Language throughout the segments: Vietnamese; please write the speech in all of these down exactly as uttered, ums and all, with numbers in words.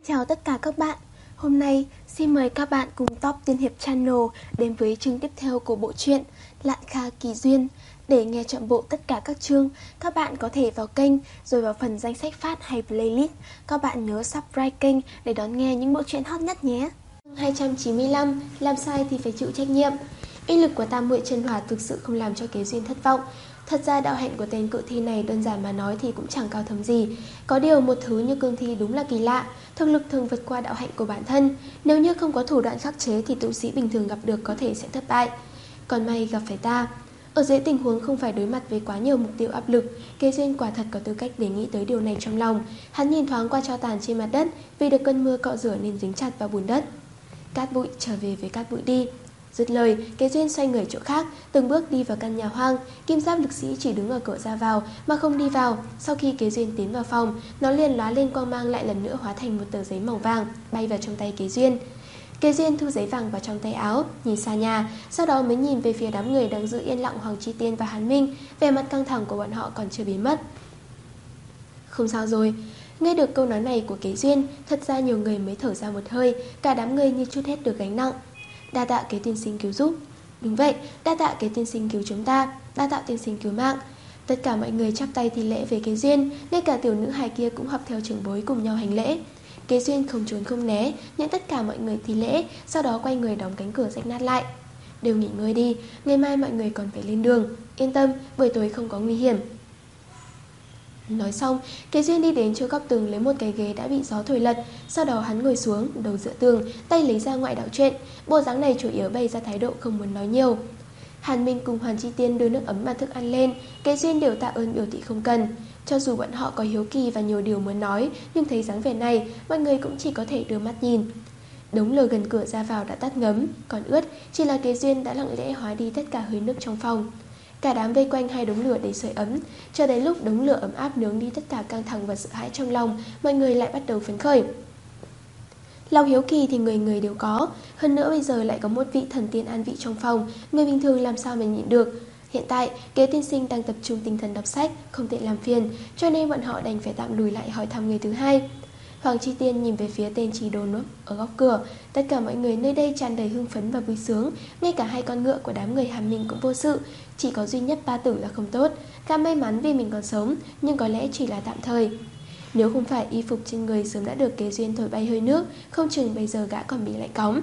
Chào tất cả các bạn. Hôm nay xin mời các bạn cùng Top Tiên Hiệp Channel đến với chương tiếp theo của bộ truyện Lạn Kha Kỳ Duyên. Để nghe trọn bộ tất cả các chương, các bạn có thể vào kênh rồi vào phần danh sách phát hay playlist. Các bạn nhớ subscribe kênh để đón nghe những bộ truyện hot nhất nhé. hai trăm chín mươi lăm, làm sai thì phải chịu trách nhiệm. Uy lực của Tam Muội Chân Hỏa thực sự không làm cho Kế Duyên thất vọng. Thật ra đạo hạnh của tên cự thi này đơn giản mà nói thì cũng chẳng cao thâm gì. Có điều một thứ như cương thi đúng là kỳ lạ, thực lực thường vượt qua đạo hạnh của bản thân. Nếu như không có thủ đoạn khắc chế thì tu sĩ bình thường gặp được có thể sẽ thất bại. Còn may gặp phải ta. Ở dưới tình huống không phải đối mặt với quá nhiều mục tiêu áp lực, Kế Duyên quả thật có tư cách để nghĩ tới điều này trong lòng. Hắn nhìn thoáng qua tro tàn trên mặt đất, vì được cơn mưa cọ rửa nên dính chặt vào bùn đất. Cát bụi, trở về với cát bụi đi. Dứt lời, Kế Duyên xoay người chỗ khác, từng bước đi vào căn nhà hoang. Kim giáp lực sĩ chỉ đứng ở cửa ra vào mà không đi vào. Sau khi Kế Duyên tiến vào phòng, nó liền lóa lên quang mang, lại lần nữa hóa thành một tờ giấy màu vàng bay vào trong tay Kế Duyên. Kế Duyên thu giấy vàng vào trong tay áo, nhìn xa nhà, sau đó mới nhìn về phía đám người đang giữ yên lặng Hoàng Chi Tiên và Hàn Minh. Vẻ mặt căng thẳng của bọn họ còn chưa biến mất. Không sao rồi. Nghe được câu nói này của Kế Duyên, thật ra nhiều người mới thở ra một hơi, cả đám người như chút hết được gánh nặng. Đa tạ Kế tiên sinh cứu giúp. Đúng vậy, đa tạ Kế tiên sinh cứu chúng ta, đa tạ tiên sinh cứu mạng. Tất cả mọi người chắp tay thi lễ về Kế Duyên, ngay cả tiểu nữ hài kia cũng học theo trưởng bối cùng nhau hành lễ. Kế Duyên không trốn không né, nhận tất cả mọi người thi lễ, sau đó quay người đóng cánh cửa rách nát lại. Đều nghỉ ngơi đi, ngày mai mọi người còn phải lên đường. Yên tâm, buổi tối không có nguy hiểm. Nói xong, Kế Duyên đi đến chỗ góc tường lấy một cái ghế đã bị gió thổi lật. Sau đó hắn ngồi xuống, đầu dựa tường, tay lấy ra ngoại đạo truyện. Bộ dáng này chủ yếu bày ra thái độ không muốn nói nhiều. Hàn Minh cùng Hoàn Chi Tiên đưa nước ấm và thức ăn lên. Kế Duyên đều tạ ơn biểu thị không cần. Cho dù bọn họ có hiếu kỳ và nhiều điều muốn nói, nhưng thấy dáng vẻ này, mọi người cũng chỉ có thể đưa mắt nhìn. Đống lửa gần cửa ra vào đã tắt ngấm, còn ướt, chỉ là Kế Duyên đã lặng lẽ hóa đi tất cả hơi nước trong phòng. Cả đám vây quanh hai đống lửa để sưởi ấm. Cho đến lúc đống lửa ấm áp nướng đi tất cả căng thẳng và sợ hãi trong lòng, mọi người lại bắt đầu phấn khởi. Lòng hiếu kỳ thì người người đều có. Hơn nữa bây giờ lại có một vị thần tiên an vị trong phòng, người bình thường làm sao mà nhịn được. Hiện tại, Kế tiên sinh đang tập trung tinh thần đọc sách, không thể làm phiền, cho nên bọn họ đành phải tạm lùi lại hỏi thăm người thứ hai. Hoàng Chi Tiên nhìn về phía tên Trì Đồn ở góc cửa. Tất cả mọi người nơi đây tràn đầy hưng phấn và vui sướng. Ngay cả hai con ngựa của đám người Hàm Minh cũng vô sự. Chỉ có duy nhất Ba Tử là không tốt. Gã may mắn vì mình còn sống, nhưng có lẽ chỉ là tạm thời. Nếu không phải y phục trên người sớm đã được Kế Duyên thổi bay hơi nước, không chừng bây giờ gã còn bị lạnh cóng.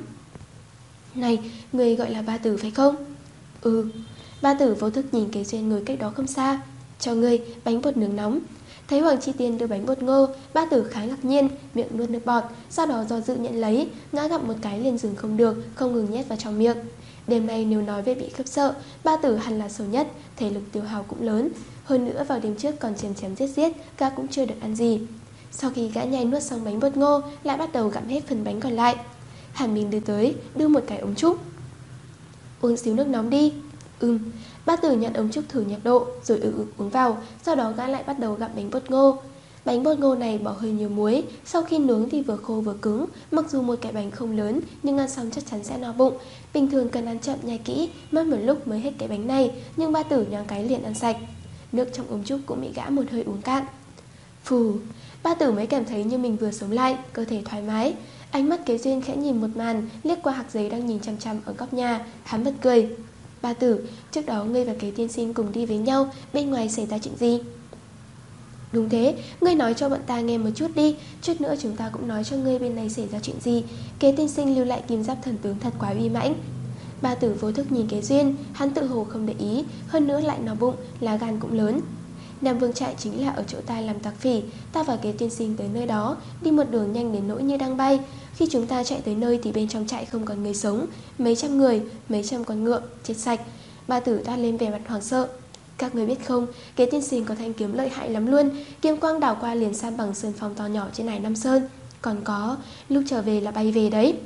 Này, người gọi là Ba Tử phải không? Ừ. Ba Tử vô thức nhìn Kế Duyên ngồi cách đó không xa. Cho ngươi bánh bột nướng nóng. Thấy Hoàng Chi Tiên đưa bánh bột ngô, Ba Tử khá ngạc nhiên, miệng nuốt nước bọt, sau đó do dự nhận lấy, ngã gặm một cái liền dừng không được, không ngừng nhét vào trong miệng. Đêm nay nếu nói về bị khiếp sợ, Ba Tử hẳn là xấu nhất, thể lực tiêu hao cũng lớn. Hơn nữa vào đêm trước còn chém chém giết giết, gã cũng chưa được ăn gì. Sau khi gã nhai nuốt xong bánh bột ngô, lại bắt đầu gặm hết phần bánh còn lại. Hàn Minh đưa tới, đưa một cái ống trúc. Uống xíu nước nóng đi. Ừm. Ba Tử nhận ống trúc thử nhiệt độ, rồi ừ ừ uống vào. Sau đó gã lại bắt đầu gặm bánh bột ngô. Bánh bột ngô này bỏ hơi nhiều muối, sau khi nướng thì vừa khô vừa cứng. Mặc dù một cái bánh không lớn, nhưng ăn xong chắc chắn sẽ no bụng. Bình thường cần ăn chậm nhai kỹ, mất một lúc mới hết cái bánh này, nhưng Ba Tử nhoáng cái liền ăn sạch. Nước trong ống trúc cũng bị gã một hơi uống cạn. Phù. Ba Tử mới cảm thấy như mình vừa sống lại, cơ thể thoải mái. Ánh mắt Kế Duyên khẽ nhìn một màn, liếc qua hạc giấy đang nhìn chăm chăm ở góc nhà, hắn bật cười. Ba Tử, trước đó ngươi và Kế tiên sinh cùng đi với nhau, bên ngoài xảy ra chuyện gì? Đúng thế, ngươi nói cho bọn ta nghe một chút đi, chút nữa chúng ta cũng nói cho ngươi bên này xảy ra chuyện gì. Kế tiên sinh lưu lại kim giáp thần tướng thật quá uy mãnh. Ba Tử vô thức nhìn Kế Duyên, hắn tự hồ không để ý, hơn nữa lại no bụng, lá gan cũng lớn. Nam Vương trại chính là ở chỗ ta làm tặc phỉ. Ta và Kế tiên sinh tới nơi đó, đi một đường nhanh đến nỗi như đang bay. Khi chúng ta chạy tới nơi thì bên trong trại không còn người sống, mấy trăm người, mấy trăm con ngựa, chết sạch. Ba Tử toát lên vẻ mặt hoảng sợ. Các người biết không, Kế tiên sinh có thanh kiếm lợi hại lắm luôn, kiếm quang đảo qua liền san bằng sơn phong to nhỏ trên Hải Nam Sơn. Còn có, lúc trở về là bay về đấy.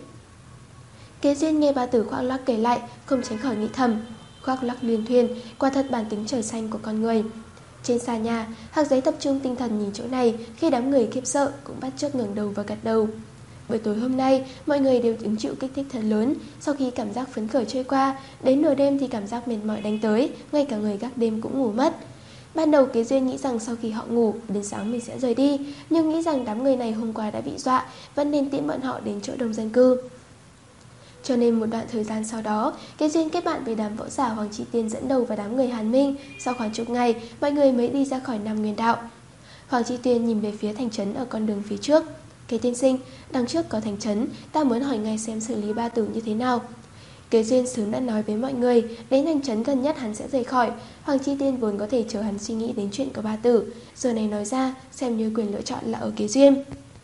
Kế Duyên nghe Ba Tử khoác lác kể lại, không tránh khỏi nghĩ thầm. Khoác lác liên thuyền, quả thật bản tính trời xanh của con người. Trên xà nhà, hạc giấy tập trung tinh thần nhìn chỗ này, khi đám người khiếp sợ cũng bắt chước ngẩng đầu và gật đầu. Buổi tối hôm nay, mọi người đều hứng chịu kích thích thật lớn. Sau khi cảm giác phấn khởi trôi qua, đến nửa đêm thì cảm giác mệt mỏi đánh tới, ngay cả người gác đêm cũng ngủ mất. Ban đầu Kế Duyên nghĩ rằng sau khi họ ngủ, đến sáng mình sẽ rời đi, nhưng nghĩ rằng đám người này hôm qua đã bị dọa, vẫn nên tiễn bọn họ đến chỗ đông dân cư. Cho nên một đoạn thời gian sau đó, Kế Duyên kết bạn với đám võ giả Hoàng Chi Tiên dẫn đầu và đám người Hàn Minh. Sau khoảng chục ngày, mọi người mới đi ra khỏi Nam Nguyên Đạo. Hoàng Chi Tiên nhìn về phía thành trấn ở con đường phía trước. Kế tiên sinh, đằng trước có thành trấn, ta muốn hỏi ngài xem xử lý ba tử như thế nào. Kế Duyên sớm đã nói với mọi người, đến thành trấn gần nhất hắn sẽ rời khỏi. Hoàng Chi Tiên vốn có thể chờ hắn suy nghĩ đến chuyện của ba tử, giờ này nói ra, xem như quyền lựa chọn là ở Kế Duyên.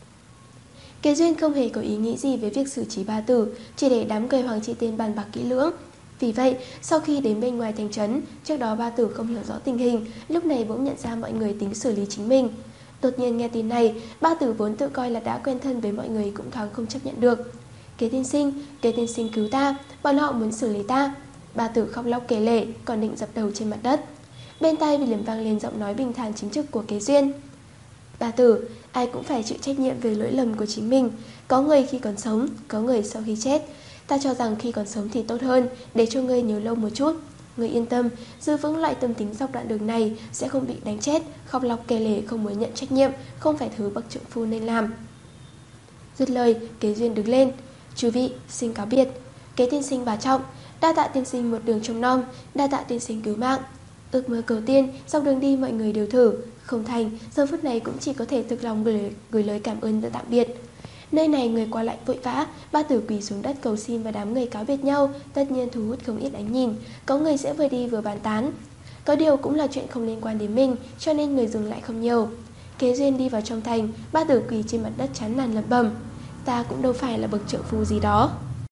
Kế Duyên không hề có ý nghĩ gì với việc xử trí ba tử, chỉ để đám người Hoàng Chi Tiên bàn bạc kỹ lưỡng. Vì vậy, sau khi đến bên ngoài thành trấn, trước đó ba tử không hiểu rõ tình hình, lúc này bỗng nhận ra mọi người tính xử lý chính mình. Đột nhiên nghe tin này, ba tử vốn tự coi là đã quen thân với mọi người cũng thoáng không chấp nhận được. Kế tiên sinh, Kế tiên sinh cứu ta, bọn họ muốn xử lý ta. Ba tử khóc lóc kể lể, còn định dập đầu trên mặt đất. Bên tai William vang lên giọng nói bình thản chính trực của Kế Duyên. Ba tử, ai cũng phải chịu trách nhiệm về lỗi lầm của chính mình. Có người khi còn sống, có người sau khi chết. Ta cho rằng khi còn sống thì tốt hơn, để cho ngươi nhớ lâu một chút. Ngươi yên tâm, giữ vững loại tâm tính dọc đoạn đường này, sẽ không bị đánh chết, khóc lóc kể lể không muốn nhận trách nhiệm, không phải thứ bậc trượng phu nên làm. Dứt lời, Kế Duyên đứng lên. Chú vị, xin cáo biệt. Kế tiên sinh bảo trọng, đa tạ tiên sinh một đường trông nom, đa tạ tiên sinh cứu mạng. Ước mơ cầu tiên, dọc đường đi mọi người đều thử, không thành, giờ phút này cũng chỉ có thể thực lòng gửi, gửi lời cảm ơn và tạm biệt. Nơi này người qua lại vội vã, ba tử quỳ xuống đất cầu xin và đám người cáo biệt nhau, tất nhiên thu hút không ít ánh nhìn, có người sẽ vừa đi vừa bàn tán. Có điều cũng là chuyện không liên quan đến mình, cho nên người dừng lại không nhiều. Kế Duyên đi vào trong thành, ba tử quỳ trên mặt đất chán nản lẩm bẩm, ta cũng đâu phải là bậc trượng phu gì đó.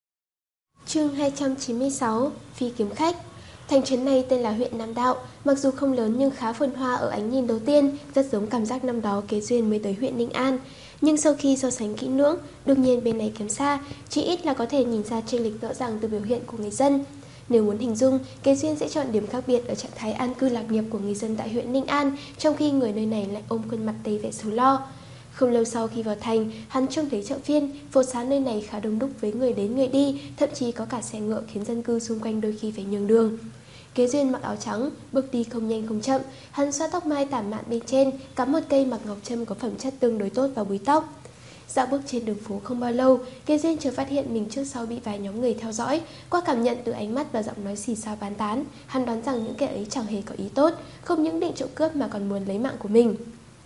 Chương hai trăm chín mươi sáu, Phi kiếm khách. Thành trấn này tên là huyện Nam Đạo, mặc dù không lớn nhưng khá phồn hoa ở ánh nhìn đầu tiên, rất giống cảm giác năm đó Kế Duyên mới tới huyện Ninh An. Nhưng sau khi so sánh kỹ lưỡng, đương nhiên bên này kém xa, chỉ ít là có thể nhìn ra chênh lệch rõ ràng từ biểu hiện của người dân. Nếu muốn hình dung, Kế Duyên sẽ chọn điểm khác biệt ở trạng thái an cư lạc nghiệp của người dân tại huyện Ninh An, trong khi người nơi này lại ôm khuôn mặt đầy vẻ sầu lo. Không lâu sau khi vào thành, hắn trông thấy chợ phiên, phố xá nơi này khá đông đúc với người đến người đi, thậm chí có cả xe ngựa khiến dân cư xung quanh đôi khi phải nhường đường. Kế Duyên mặc áo trắng, bước đi không nhanh không chậm, hắn xoa tóc mai tản mạn bên trên, cắm một cây mặc ngọc trâm có phẩm chất tương đối tốt vào búi tóc. Dạo bước trên đường phố không bao lâu, Kế Duyên chợt phát hiện mình trước sau bị vài nhóm người theo dõi. Qua cảm nhận từ ánh mắt và giọng nói xì xào bán tán, hắn đoán rằng những kẻ ấy chẳng hề có ý tốt, không những định trộm cướp mà còn muốn lấy mạng của mình.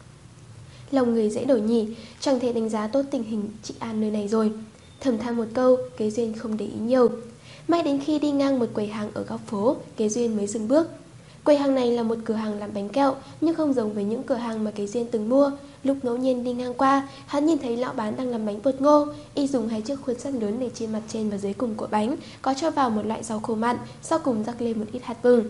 Lòng người dễ đổi nhỉ, chẳng thể đánh giá tốt tình hình trị an nơi này rồi. Thầm than một câu, Kế Duyên không để ý nhiều. Mãi đến khi đi ngang một quầy hàng ở góc phố, Kế Duyên mới dừng bước. Quầy hàng này là một cửa hàng làm bánh kẹo, nhưng không giống với những cửa hàng mà Kế Duyên từng mua. Lúc ngẫu nhiên đi ngang qua, hắn nhìn thấy lão bán đang làm bánh bột ngô. Y dùng hai chiếc khuôn sắt lớn để trên mặt trên và dưới cùng của bánh có cho vào một loại rau khô mặn, sau cùng rắc lên một ít hạt vừng.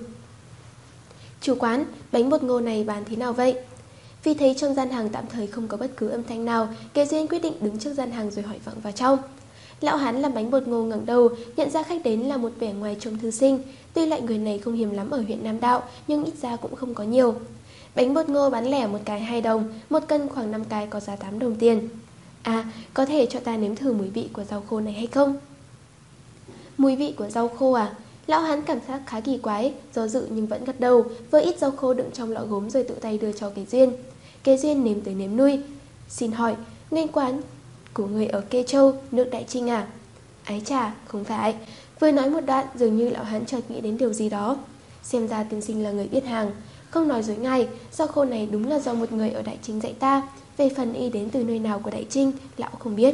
Chủ quán, bánh bột ngô này bán thế nào vậy? Vì thấy trong gian hàng tạm thời không có bất cứ âm thanh nào, Kế Duyên quyết định đứng trước gian hàng rồi hỏi vọng vào trong. Lão hán làm bánh bột ngô ngẩng đầu, nhận ra khách đến là một vẻ ngoài trông thư sinh. Tuy loại người này không hiếm lắm ở huyện Nam Đạo, nhưng ít ra cũng không có nhiều. Bánh bột ngô bán lẻ một cái hai đồng, một cân khoảng năm cái có giá tám đồng tiền. À, có thể cho ta nếm thử mùi vị của rau khô này hay không? Mùi vị của rau khô à? Lão hán cảm giác khá kỳ quái, do dự nhưng vẫn gật đầu, với ít rau khô đựng trong lọ gốm rồi tự tay đưa cho Kế Duyên. Kế Duyên nếm tới nếm lui. Xin hỏi, nguyên quán của người ở Kê Châu, nước Đại Trinh à? Ái chà, không phải. Vừa nói một đoạn, dường như lão hán chợt nghĩ đến điều gì đó. Xem ra tiên sinh là người biết hàng. Không nói dối ngài, rau khô này đúng là do một người ở Đại Trinh dạy ta. Về phần y đến từ nơi nào của Đại Trinh, lão không biết.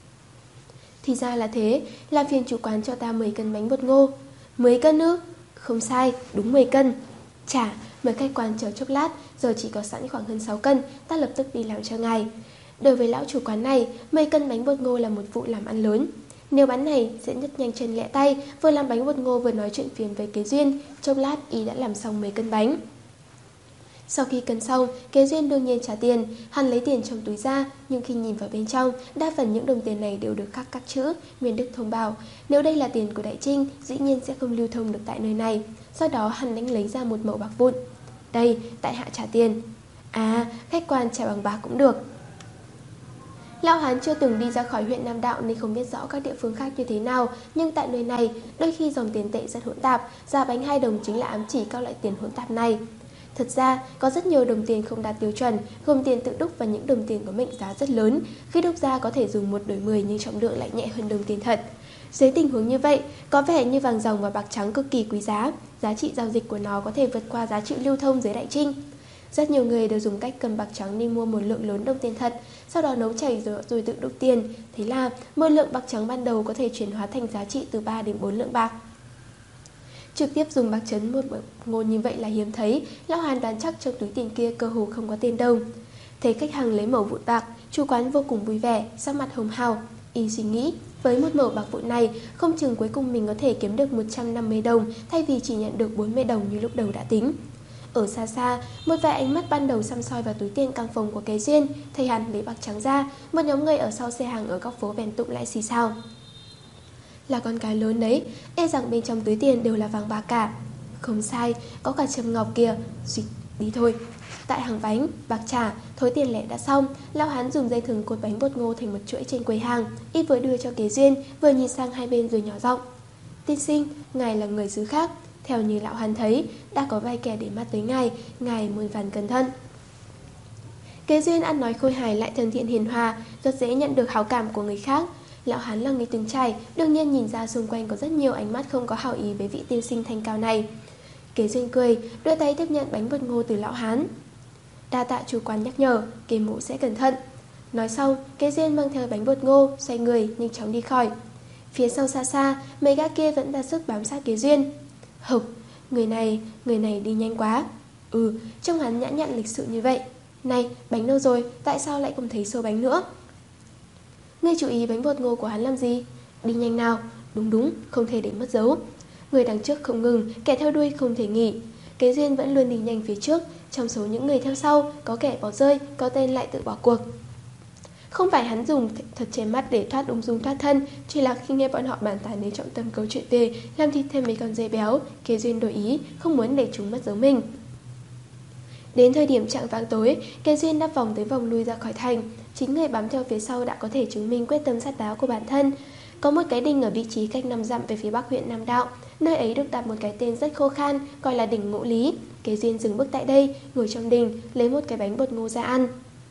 Thì ra là thế, làm phiền chủ quán cho ta mười cân bánh bột ngô. mười cân ư? Không sai, đúng mười cân. Chà, mời khách quan chờ chốc lát, giờ chỉ có sẵn khoảng hơn sáu cân, ta lập tức đi làm cho ngài. Đối với lão chủ quán này, mười cân bánh bột ngô là một vụ làm ăn lớn. Nếu bán này sẽ nhất nhanh chân lẹ tay, vừa làm bánh bột ngô vừa nói chuyện phiền với Kế Duyên, chốc lát y đã làm xong mười cân bánh. Sau khi cân xong, Kế Duyên đương nhiên trả tiền. Hắn lấy tiền trong túi ra, nhưng khi nhìn vào bên trong, đa phần những đồng tiền này đều được khắc các chữ Nguyên Đức thông báo, nếu đây là tiền của Đại Trinh, dĩ nhiên sẽ không lưu thông được tại nơi này. Sau đó hắn đánh lấy ra một mẩu bạc vụn. Đây, tại hạ trả tiền. À, khách quan trả bằng bạc cũng được. Lão hán chưa từng đi ra khỏi huyện Nam Đạo nên không biết rõ các địa phương khác như thế nào, nhưng tại nơi này, đôi khi dòng tiền tệ rất hỗn tạp, giá bánh hai đồng chính là ám chỉ các loại tiền hỗn tạp này. Thật ra, có rất nhiều đồng tiền không đạt tiêu chuẩn, gồm tiền tự đúc và những đồng tiền có mệnh giá rất lớn. Khi đúc ra có thể dùng một đổi mười nhưng trọng lượng lại nhẹ hơn đồng tiền thật. Dưới tình huống như vậy, có vẻ như vàng ròng và bạc trắng cực kỳ quý giá, giá trị giao dịch của nó có thể vượt qua giá trị lưu thông dưới đại trinh. Rất nhiều người đều dùng cách cầm bạc trắng đi mua một lượng lớn đồng tiền thật, sau đó nấu chảy rồi, rồi tự đúc tiền. Thế là một lượng bạc trắng ban đầu có thể chuyển hóa thành giá trị từ ba đến bốn lượng bạc. Trực tiếp dùng bạc trắng một ngô như vậy là hiếm thấy, Lão Hán đoán chắc trong túi tiền kia cơ hồ không có tiền đồng. Thấy khách hàng lấy mẩu vụn bạc, chủ quán vô cùng vui vẻ, sắc mặt hồng hào. Y suy nghĩ, với một mẩu bạc vụn này, không chừng cuối cùng mình có thể kiếm được một trăm năm mươi đồng thay vì chỉ nhận được bốn mươi đồng như lúc đầu đã tính. Ở xa xa, một vài ánh mắt ban đầu săm soi vào túi tiền căng phòng của Kế Duyên. Thầy hắn lấy bạc trắng ra, một nhóm người ở sau xe hàng ở góc phố bèn tụng lại xì xào. Là con cái lớn đấy, e rằng bên trong túi tiền đều là vàng bạc cả. Không sai, có cả châm ngọc kìa. Xịt, đi thôi. Tại hàng bánh, bạc trà, thối tiền lẻ đã xong, Lão Hán dùng dây thừng cột bánh bột ngô thành một chuỗi trên quầy hàng. Y vừa đưa cho Kế Duyên, vừa nhìn sang hai bên rồi nhỏ giọng: Tiên sinh, ngài là người xứ khác. Theo như Lão Hán thấy, đã có vài kẻ để mắt tới ngài, ngài muôn vàn cẩn thận. Kế Duyên ăn nói khôi hài lại thân thiện hiền hòa, rất dễ nhận được hảo cảm của người khác. Lão Hán là người từng trải, đương nhiên nhìn ra xung quanh có rất nhiều ánh mắt không có hảo ý với vị tiên sinh thanh cao này. Kế Duyên cười, đưa tay tiếp nhận bánh bột ngô từ Lão Hán. Đa tạ chủ quán nhắc nhở, Kế mộ sẽ cẩn thận. Nói xong, Kế Duyên mang theo bánh bột ngô, xoay người nhanh chóng đi khỏi. Phía sau xa xa, mấy gã kia vẫn ra sức bám sát Kế Duyên. Hộc, người này, người này đi nhanh quá. Ừ, trông hắn nhã nhặn lịch sự như vậy. Này, bánh đâu rồi, tại sao lại không thấy số bánh nữa? Ngươi chú ý bánh bột ngô của hắn làm gì? Đi nhanh nào, đúng đúng, không thể để mất dấu. Người đằng trước không ngừng, kẻ theo đuôi không thể nghỉ. Kế Duyên vẫn luôn đi nhanh phía trước. Trong số những người theo sau, có kẻ bỏ rơi, có tên lại tự bỏ cuộc. Không phải hắn dùng thật che mắt để thoát ung dung thoát thân, chỉ là khi nghe bọn họ bàn tán đến trọng tâm câu chuyện về làm thịt thêm mấy con dê béo, Kế Duyên đổi ý, không muốn để chúng mất dấu mình. Đến thời điểm chạng vạng tối, Kế Duyên đã vòng tới vòng lui ra khỏi thành. Chính người bám theo phía sau đã có thể chứng minh quyết tâm sắt đá của bản thân. Có một cái đình ở vị trí cách năm dặm về phía bắc huyện Nam Đạo. Nơi ấy được đặt một cái tên rất khô khan, gọi là đỉnh Ngũ Lý. Kế Duyên dừng bước tại đây, ngồi trong đình, lấy một cái bánh bột ngô ra ăn.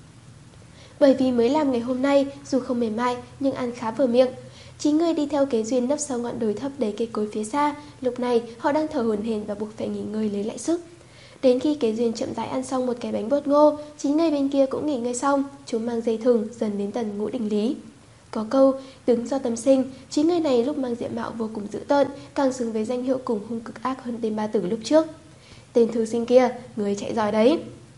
Bởi vì mới làm ngày hôm nay, dù không mềm mại nhưng ăn khá vừa miệng. Chín người đi theo Kế Duyên nấp sau ngọn đồi thấp đầy cây cối phía xa. Lúc này họ đang thở hổn hển và buộc phải nghỉ ngơi lấy lại sức. Đến khi Kế Duyên chậm rãi ăn xong một cái bánh bột ngô, chín người bên kia cũng nghỉ ngơi xong, chúng mang dây thừng dần đến tận Ngũ Đỉnh Lý. Có câu đứng do tâm sinh, chín người này lúc mang diện mạo vô cùng dữ tợn, càng xứng với danh hiệu cùng hung cực ác hơn tên ba tử lúc trước. Tên thư sinh kia, người chạy giỏi đấy.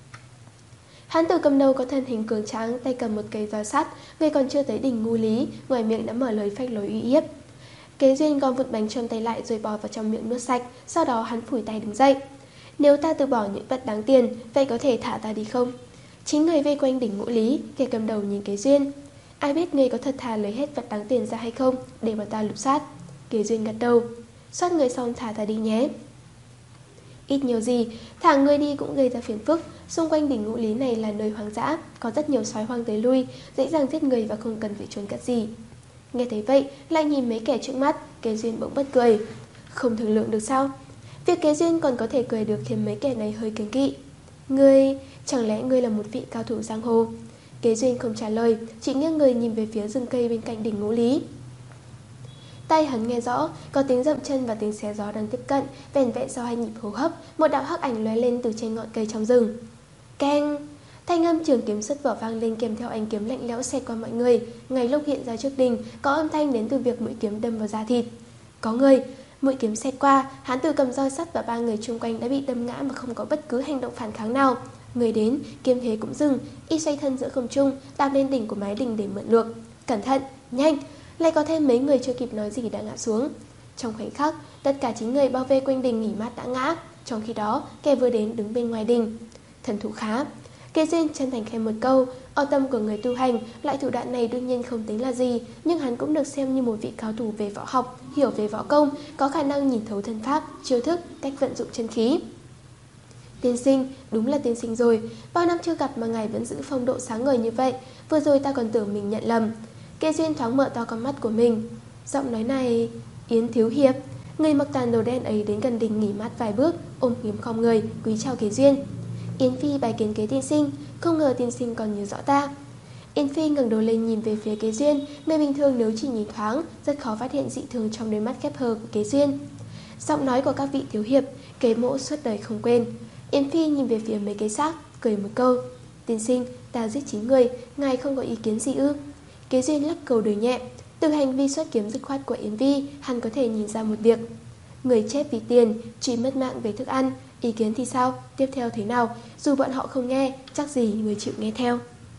Hán tử cầm đầu có thân hình cường tráng, tay cầm một cây roi sắt, người còn chưa tới đỉnh Ngũ Lý, ngoài miệng đã mở lời phách lối uy hiếp. Kế Duyên gom vụn bánh trong tay lại rồi bò vào trong miệng nuốt sạch, sau đó hắn phủi tay đứng dậy. Nếu ta từ bỏ những vật đáng tiền, vậy có thể thả ta đi không? Chín người vây quanh đỉnh Ngũ Lý, kẻ cầm đầu nhìn Kế Duyên. Ai biết ngươi có thật thà lấy hết vật đáng tiền ra hay không, để bọn ta lục soát. Kế Duyên gật đầu. Soát người xong thả ta đi nhé. Ít nhiều gì, thả người đi cũng gây ra phiền phức. Xung quanh đỉnh Ngũ Lý này là nơi hoang dã, có rất nhiều sói hoang tới lui, dễ dàng giết người và không cần phải trốn cất gì. Nghe thấy vậy, lại nhìn mấy kẻ trước mắt, Kế Duyên bỗng bật cười. Không thương lượng được sao? Việc Kế Duyên còn có thể cười được khiến mấy kẻ này hơi kiêng kỵ. Ngươi, chẳng lẽ ngươi là một vị cao thủ giang hồ? Kế Duyên không trả lời, chỉ nghiêng người nhìn về phía rừng cây bên cạnh đỉnh Ngũ Lý. Tay hắn nghe rõ, có tiếng dậm chân và tiếng xé gió đang tiếp cận, vẻn vẹn sau hai nhịp hô hấp, một đạo hắc ảnh lóe lên từ trên ngọn cây trong rừng. Keng! Thanh âm trường kiếm sứt vỏ vang lên kèm theo ánh kiếm lạnh lẽo xẹt qua mọi người. Ngay lúc hiện ra trước đình, có âm thanh đến từ việc mũi kiếm đâm vào da thịt. Có người! Mũi kiếm xẹt qua, hán tử cầm roi sắt và ba người chung quanh đã bị đâm ngã mà không có bất cứ hành động phản kháng nào. Người đến, kiếm thế cũng dừng, y xoay thân giữa không trung, đạp lên đỉnh của mái đình để mượn lược. Cẩn thận, nhanh! Lại có thêm mấy người chưa kịp nói gì đã ngã xuống. Trong khoảnh khắc, tất cả chín người bao vây quanh đình nghỉ mát đã ngã. Trong khi đó, kẻ vừa đến đứng bên ngoài đình. Thần thủ khá. Kế Duyên chân thành khen một câu. Ở tâm của người tu hành, loại thủ đoạn này đương nhiên không tính là gì, nhưng hắn cũng được xem như một vị cao thủ về võ học, hiểu về võ công, có khả năng nhìn thấu thân pháp, chiêu thức, cách vận dụng chân khí. Tiên sinh, đúng là tiên sinh rồi. Bao năm chưa gặp mà ngài vẫn giữ phong độ sáng ngời như vậy. Vừa rồi ta còn tưởng mình nhận lầm. Kế Duyên thoáng mở to con mắt của mình. Giọng nói này... Yến thiếu hiệp. Người mặc toàn đồ đen ấy đến gần đình nghỉ mát vài bước, ôm kiếm khom người, quý chào Kế Duyên. Yến Phi bái kiến Kế tiên sinh, không ngờ tiên sinh còn nhớ rõ ta. Yến Phi ngẩng đầu lên nhìn về phía Kế Duyên, người bình thường nếu chỉ nhìn thoáng, rất khó phát hiện dị thường trong đôi mắt khép hờ của Kế Duyên. Giọng nói của các vị thiếu hiệp, Kế mỗ suốt đời không quên. Yến Phi nhìn về phía mấy cái xác, cười một câu. Tiên sinh, ta giết chín người, ngài không có ý kiến gì ư? Kế Duyên lắc cầu đời nhẹ. Từ hành vi xuất kiếm dứt khoát của Yến Phi, hắn có thể nhìn ra một việc. Người chết vì tiền, chỉ mất mạng về thức ăn. Ý kiến thì sao? Tiếp theo thế nào? Dù bọn họ không nghe, chắc gì người chịu nghe theo.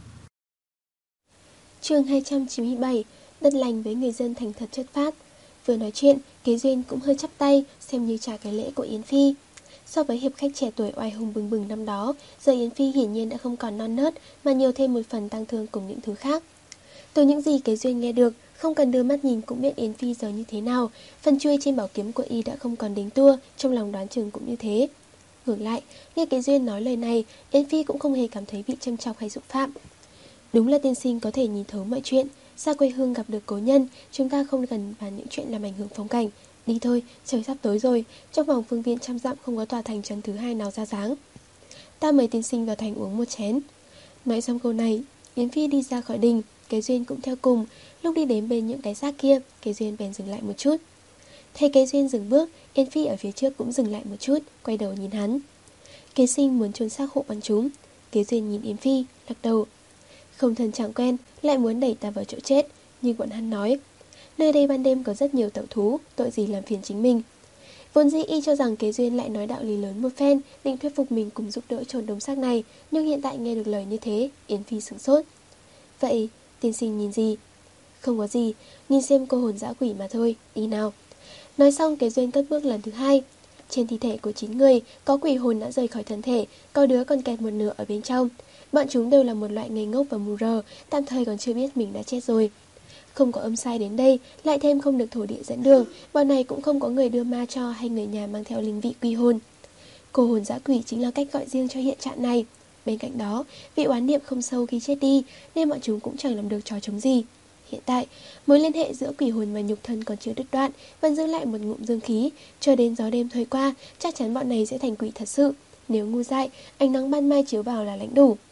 Chương hai trăm chín mươi bảy. Đất lành với người dân thành thật chất phác. Vừa nói chuyện, Kế Duyên cũng hơi chắp tay, xem như trả cái lễ của Yến Phi. So với hiệp khách trẻ tuổi oai hùng bừng bừng năm đó, giờ Yến Phi hiển nhiên đã không còn non nớt, mà nhiều thêm một phần tăng thương cùng những thứ khác. Từ những gì Kế Duyên nghe được, không cần đưa mắt nhìn cũng biết Yến Phi giờ như thế nào. Phần chuôi trên bảo kiếm của y đã không còn đính tua, trong lòng đoán chừng cũng như thế. Ngược lại, nghe Kế Duyên nói lời này, Yến Phi cũng không hề cảm thấy bị châm chọc hay dụ phạm. Đúng là tiên sinh có thể nhìn thấu mọi chuyện. Xa quê hương gặp được cố nhân, chúng ta không cần bàn những chuyện làm ảnh hưởng phong cảnh. Đi thôi, trời sắp tối rồi, trong vòng phương viên trăm dặm không có tòa thành trấn thứ hai nào ra dáng. Ta mời tiên sinh vào thành uống một chén. Nói xong câu này, Yến Phi đi ra khỏi đình, Kế Duyên cũng theo cùng. Lúc đi đến bên những cái xác kia, Kế Duyên bèn dừng lại một chút. Thấy Kế Duyên dừng bước, Yến Phi ở phía trước cũng dừng lại một chút, quay đầu nhìn hắn. Kế sinh muốn chôn xác hộ bằng chúng. Kế Duyên nhìn Yến Phi, lắc đầu. Không thân chẳng quen, lại muốn đẩy ta vào chỗ chết. Như bọn hắn nói, nơi đây ban đêm có rất nhiều tẩu thú, tội gì làm phiền chính mình. Vốn dĩ y cho rằng Kế Duyên lại nói đạo lý lớn một phen, định thuyết phục mình cùng giúp đỡ chôn đống xác này. Nhưng hiện tại nghe được lời như thế, Yến Phi sửng sốt. Vậy, tiên sinh nhìn gì? Không có gì, nhìn xem cô hồn dã quỷ mà thôi, đi nào. Nói xong Kế Duyên cất bước lần thứ hai. Trên thi thể của chín người, có quỷ hồn đã rời khỏi thân thể, có đứa còn kẹt một nửa ở bên trong. Bọn chúng đều là một loại ngây ngốc và mù rờ, tạm thời còn chưa biết mình đã chết rồi. Không có âm sai đến đây, lại thêm không được thổ địa dẫn đường, bọn này cũng không có người đưa ma cho hay người nhà mang theo linh vị quy hồn. Cô hồn dã quỷ chính là cách gọi riêng cho hiện trạng này. Bên cạnh đó, vị oán niệm không sâu khi chết đi, nên bọn chúng cũng chẳng làm được trò chống gì. Hiện tại, mối liên hệ giữa quỷ hồn và nhục thân còn chưa đứt đoạn, vẫn giữ lại một ngụm dương khí, chờ đến gió đêm thôi qua, chắc chắn bọn này sẽ thành quỷ thật sự. Nếu ngu dại, ánh nắng ban mai chiếu vào là lãnh đủ.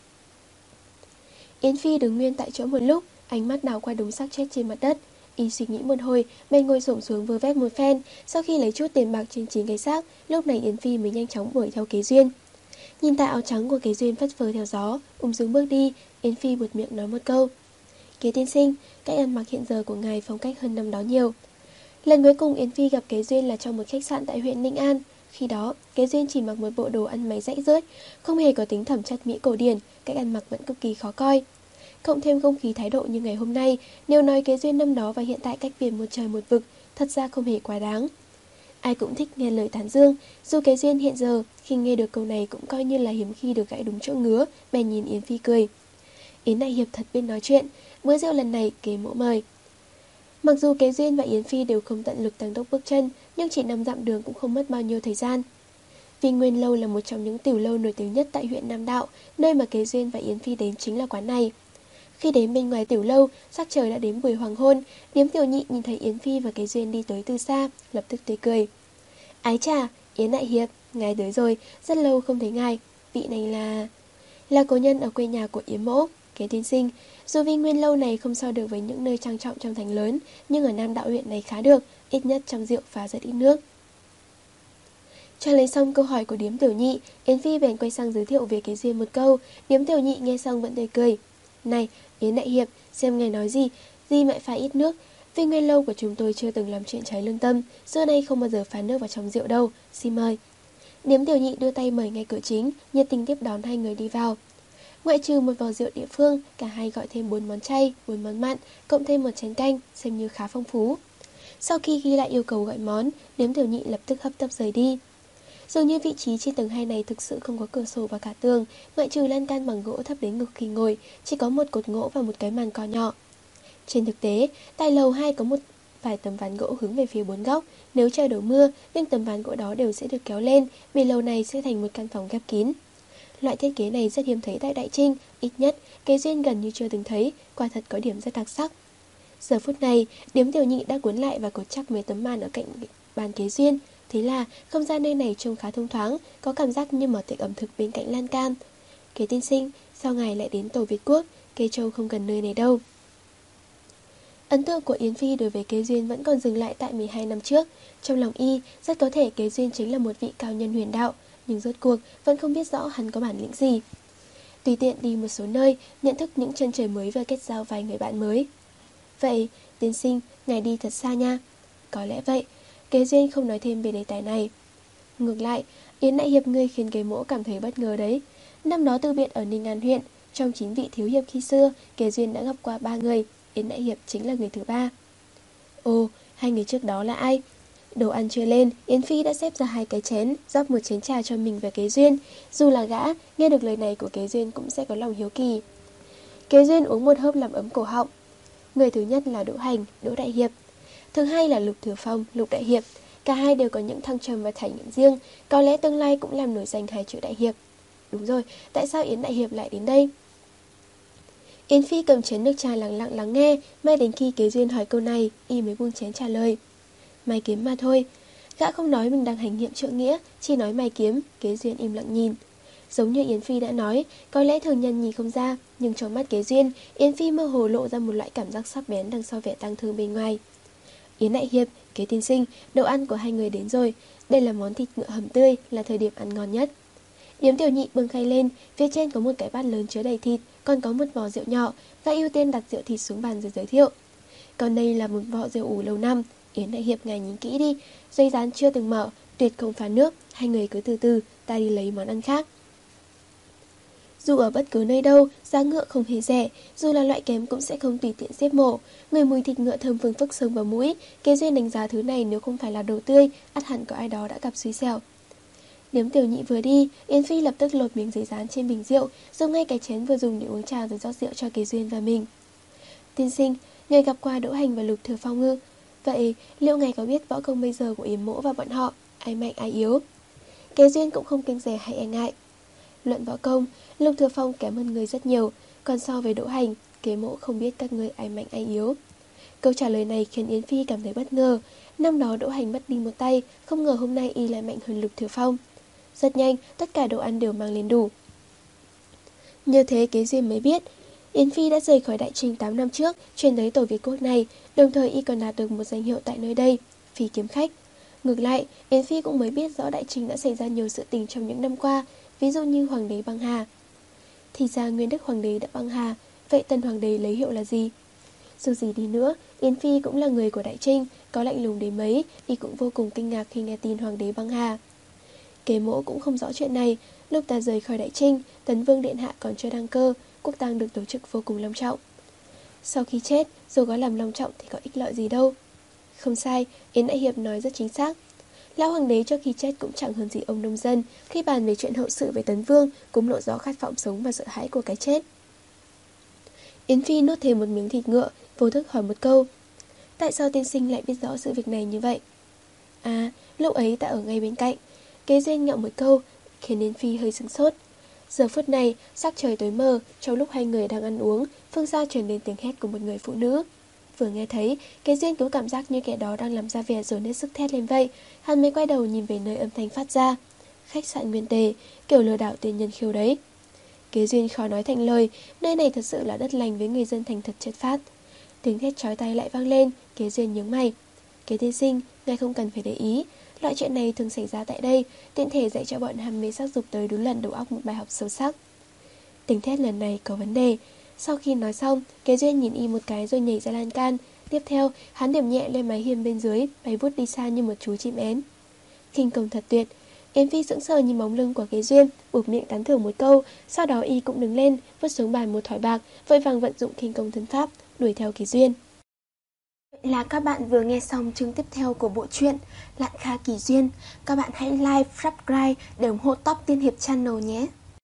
Yến Phi đứng nguyên tại chỗ một lúc, ánh mắt đảo qua đống xác chết trên mặt đất. Y suy nghĩ một hồi, bèn ngồi xổm xuống vơ vét một phen. Sau khi lấy chút tiền bạc trên chín cái xác, lúc này Yến Phi mới nhanh chóng đuổi theo Kế Duyên. Nhìn tà áo trắng của Kế Duyên phất phơ theo gió, ung dung bước đi, Yến Phi buột miệng nói một câu. Kế tiên sinh, cách ăn mặc hiện giờ của ngài phong cách hơn năm đó nhiều. Lần cuối cùng Yến Phi gặp Kế Duyên là trong một khách sạn tại huyện Ninh An. Khi đó, Kế Duyên chỉ mặc một bộ đồ ăn máy rách rưới, không hề có tính thẩm chất mỹ cổ điển, cách ăn mặc vẫn cực kỳ khó coi. Cộng thêm không khí thái độ như ngày hôm nay, nếu nói Kế Duyên năm đó và hiện tại cách biệt một trời một vực, thật ra không hề quá đáng. Ai cũng thích nghe lời tán dương, dù Kế Duyên hiện giờ, khi nghe được câu này cũng coi như là hiếm khi được gãy đúng chỗ ngứa, bèn nhìn Yến Phi cười. Yến đại hiệp thật biết nói chuyện, bữa rượu lần này Kế mỗ mời. Mặc dù Kế Duyên và Yến Phi đều không tận lực tăng tốc bước chân, nhưng chỉ năm dặm đường cũng không mất bao nhiêu thời gian. Vì Nguyên Lâu là một trong những tiểu lâu nổi tiếng nhất tại huyện Nam Đạo, nơi mà Kế Duyên và Yến Phi đến chính là quán này. Khi đến bên ngoài tiểu lâu, sắc trời đã đến buổi hoàng hôn, Điếm Tiểu Nhị nhìn thấy Yến Phi và Kế Duyên đi tới từ xa, lập tức tươi cười. Ái chà, Yến đại hiệp, ngài tới rồi, rất lâu không thấy ngài. Vị này là... là cố nhân ở quê nhà của Yến mỗ, Kế tiên sinh. Dù vì Nguyên Lâu này không so được với những nơi trang trọng trong thành lớn, nhưng ở Nam Đạo huyện này khá được, ít nhất trong rượu pha rất ít nước. Trả lời xong câu hỏi của Điếm Tiểu Nhị, Yến Phi bèn quay sang giới thiệu về Kế Duyên một câu. Điếm Tiểu Nhị nghe xong vẫn tươi cười. Này, Yến đại hiệp, xem ngài nói gì, gì mẹ pha ít nước. Vì Nguyên Lâu của chúng tôi chưa từng làm chuyện trái lương tâm, xưa nay không bao giờ pha nước vào trong rượu đâu, xin mời. Điếm Tiểu Nhị đưa tay mời ngay cửa chính, nhiệt tình tiếp đón hai người đi vào. Ngoại trừ một vò rượu địa phương, cả hai gọi thêm bốn món chay, bốn món mặn, cộng thêm một chén canh, xem như khá phong phú. Sau khi ghi lại yêu cầu gọi món, Điếm Tiểu Nhị lập tức hấp tấp rời đi. Dường như vị trí trên tầng hai này thực sự không có cửa sổ và cả tường, ngoại trừ lan can bằng gỗ thấp đến ngực khi ngồi, chỉ có một cột gỗ và một cái màn cò nhỏ. Trên thực tế, tại lầu hai có một vài tấm ván gỗ hướng về phía bốn góc, nếu trời đổ mưa, những tấm ván gỗ đó đều sẽ được kéo lên, vì lầu này sẽ thành một căn phòng khép kín. Loại thiết kế này rất hiếm thấy tại Đại Trinh, ít nhất Kế Duyên gần như chưa từng thấy, quả thật có điểm rất đặc sắc. Giờ phút này, Điếm Tiểu Nhị đã cuốn lại và cột chắc mấy tấm màn ở cạnh bàn kế duyên. Thế là không gian nơi này trông khá thông thoáng, có cảm giác như mở tiệc ẩm thực bên cạnh lan can. Kế tiên sinh, sao ngài lại đến Tổ Việt Quốc? Cây Châu không gần nơi này đâu. Ấn tượng của Yến Phi đối với Kế Duyên vẫn còn dừng lại tại mười hai năm trước. Trong lòng y, rất có thể Kế Duyên chính là một vị cao nhân huyền đạo, nhưng rốt cuộc vẫn không biết rõ hắn có bản lĩnh gì. Tùy tiện đi một số nơi, nhận thức những chân trời mới và kết giao vài người bạn mới. Vậy, tiên sinh, ngài đi thật xa nha. Có lẽ vậy, Kế Duyên không nói thêm về đề tài này. Ngược lại, Yến Đại Hiệp ngươi khiến Kế Mỗ cảm thấy bất ngờ đấy. Năm đó từ biệt ở Ninh An huyện, trong chín vị thiếu hiệp khi xưa, Kế Duyên đã gặp qua ba người, Yến Đại Hiệp chính là người thứ ba. Ồ, hai người trước đó là ai? Đồ ăn chưa lên, Yến Phi đã xếp ra hai cái chén, rót một chén trà cho mình và Kế Duyên. Dù là gã, nghe được lời này của Kế Duyên cũng sẽ có lòng hiếu kỳ. Kế Duyên uống một hớp làm ấm cổ họng. Người thứ nhất là Đỗ Hành, Đỗ Đại Hiệp. Thứ hai là Lục Thừa Phong, Lục Đại Hiệp. Cả hai đều có những thăng trầm và trải nghiệm riêng, có lẽ tương lai cũng làm nổi danh hai chữ Đại Hiệp. Đúng rồi, tại sao Yến Đại Hiệp lại đến đây? Yến Phi cầm chén nước trà lặng lặng lắng nghe, mãi đến khi Kế Duyên hỏi câu này, y mới buông chén trả lời. Mày kiếm mà thôi. Gã không nói mình đang hành nghiệm trượng nghĩa, chỉ nói mày kiếm. Kế Duyên im lặng nhìn. Giống như Yến Phi đã nói, có lẽ thường nhân nhìn không ra, nhưng trong mắt Kế Duyên, Yến Phi mơ hồ lộ ra một loại cảm giác sắc bén đằng sau vẻ tang thương bên ngoài. Yến Đại Hiệp, Kế tiên sinh, đồ ăn của hai người đến rồi. Đây là món thịt ngựa hầm tươi, là thời điểm ăn ngon nhất. Điếm Tiểu Nhị bưng khay lên, phía trên có một cái bát lớn chứa đầy thịt, còn có một vò rượu nhỏ, và ưu tiên đặt rượu thịt xuống bàn rồi giới thiệu. Còn đây là một vò rượu ủ lâu năm, Yến Đại Hiệp ngài nhìn kỹ đi, dây rán chưa từng mở, tuyệt không phá nước, hai người cứ từ từ, ta đi lấy món ăn khác. Dù ở bất cứ nơi đâu, giá ngựa không hề rẻ, dù là loại kém cũng sẽ không tùy tiện xếp mổ. Người mùi thịt ngựa thơm phương phức sông vào mũi, Kế Duyên đánh giá thứ này nếu không phải là đồ tươi, ắt hẳn có ai đó đã gặp xui xẻo. Điếm Tiểu Nhị vừa đi, Yến Phi lập tức lột miếng giấy dán trên bình rượu, dùng ngay cái chén vừa dùng để uống trà rồi rót rượu cho Kế Duyên và mình. Tiên sinh, người gặp qua Đỗ Hành và Lục Thừa Phong ư? Vậy, liệu ngài có biết võ công bây giờ của Yến Mỗ và bọn họ, ai mạnh ai yếu? Kế Duyên cũng không kiêng dè hay e ngại. Luận võ công, Lục Thừa Phong kém hơn người rất nhiều, còn so với Đỗ Hành, Kế Mỗ không biết các người ai mạnh ai yếu. Câu trả lời này khiến Yến Phi cảm thấy bất ngờ. Năm đó Đỗ Hành mất đi một tay, không ngờ hôm nay y lại mạnh hơn Lục Thừa Phong. Rất nhanh, tất cả đồ ăn đều mang lên đủ. Như thế Kế Duyên mới biết, Yến Phi đã rời khỏi Đại Trinh tám năm trước, chuyển tới Tổ Việt Quốc này, đồng thời y còn đạt được một danh hiệu tại nơi đây, Phi kiếm khách. Ngược lại, Yến Phi cũng mới biết rõ Đại Trinh đã xảy ra nhiều sự tình trong những năm qua, ví dụ như Hoàng đế băng hà. Thì ra Nguyên Đức Hoàng đế đã băng hà, vậy Tân Hoàng đế lấy hiệu là gì? Dù gì đi nữa, Yến Phi cũng là người của Đại Trinh, có lạnh lùng đến mấy, y cũng vô cùng kinh ngạc khi nghe tin Hoàng đế băng hà. Kế Mỗ cũng không rõ chuyện này, lúc ta rời khỏi Đại Trinh, Tấn Vương Điện Hạ còn chưa đăng cơ, quốc tang được tổ chức vô cùng long trọng. Sau khi chết, dù có làm long trọng thì có ích lợi gì đâu. Không sai, Yến Đại Hiệp nói rất chính xác. Lão Hoàng đế trước khi chết cũng chẳng hơn gì ông nông dân, khi bàn về chuyện hậu sự với Tấn Vương, cũng lộ rõ khát vọng sống và sợ hãi của cái chết. Yến Phi nuốt thêm một miếng thịt ngựa, vô thức hỏi một câu. Tại sao tiên sinh lại biết rõ sự việc này như vậy? À, lúc ấy ta ở ngay bên cạnh. Kế Duyên ngậm một câu, khiến Yến Phi hơi sửng sốt. Giờ phút này, sắc trời tối mờ, trong lúc hai người đang ăn uống, phương xa truyền đến tiếng hét của một người phụ nữ. Vừa nghe thấy, Kế Duyên có cảm giác như kẻ đó đang làm ra vẻ dồn hết sức thét lên vậy. Hắn mới quay đầu nhìn về nơi âm thanh phát ra. Khách sạn Nguyên Tề, kiểu lừa đảo tiền nhân khiêu đấy. Kế Duyên khó nói thành lời, nơi này thật sự là đất lành với người dân thành thật chất phác. Tiếng thét chói tai lại vang lên, Kế Duyên nhướng mày. Kế tiên sinh, ngài không cần phải để ý. Loại chuyện này thường xảy ra tại đây, tiện thể dạy cho bọn ham mê sắc dục tới đúng lần đầu óc một bài học sâu sắc. Tiếng thét lần này có vấn đề. Sau khi nói xong, Kế Duyên nhìn y một cái rồi nhảy ra lan can. Tiếp theo, hắn điểm nhẹ lên mái hiên bên dưới, bay vút đi xa như một chú chim én. Khinh công thật tuyệt. Yến Phi sững sờ nhìn bóng lưng của Kế Duyên, buộc miệng tán thưởng một câu. Sau đó y cũng đứng lên, vứt xuống bàn một thỏi bạc, vội vàng vận dụng khinh công thân pháp, đuổi theo Kế Duyên. Vậy là các bạn vừa nghe xong chương tiếp theo của bộ truyện Lạn Kha Kỳ Duyên. Các bạn hãy like, subscribe để ủng hộ Top Tiên Hiệp Channel nhé.